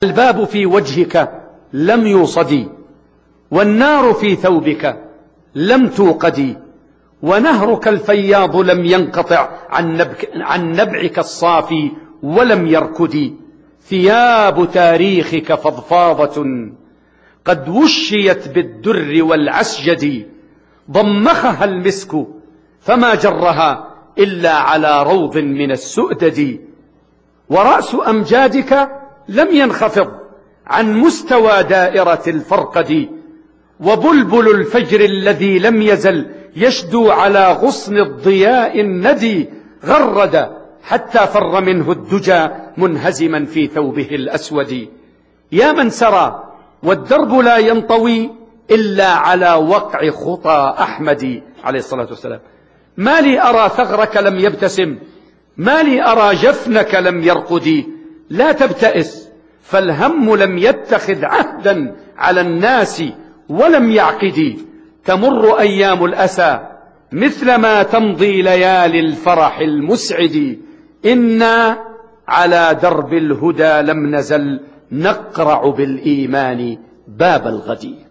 الباب في وجهك لم يوصد، والنار في ثوبك لم توقد، ونهرك الفياض لم ينقطع عن نبعك الصافي ولم يركد. ثياب تاريخك فضفاضة قد وشيت بالدر والعسجد، ضمخها المسك فما جرها إلا على روض من السؤدد. ورأس أمجادك لم ينخفض عن مستوى دائرة الفرقد، وبلبل الفجر الذي لم يزل يشدو على غصن الضياء الندي غرد، حتى فر منه الدجى منهزما في ثوبه الأسود. يا من سرى والدرب لا ينطوي إلا على وقع خطى أحمد عليه الصلاة والسلام، ما لي أرى ثغرك لم يبتسم، ما لي أرى جفنك لم يرقد. لا تبتئس فالهم لم يتخذ عهدا على الناس ولم يعقد. تمر أيام الأسى مثلما تمضي ليالي الفرح المسعد، إنا على درب الهدى لم نزل نقرع بالإيمان باب الغد.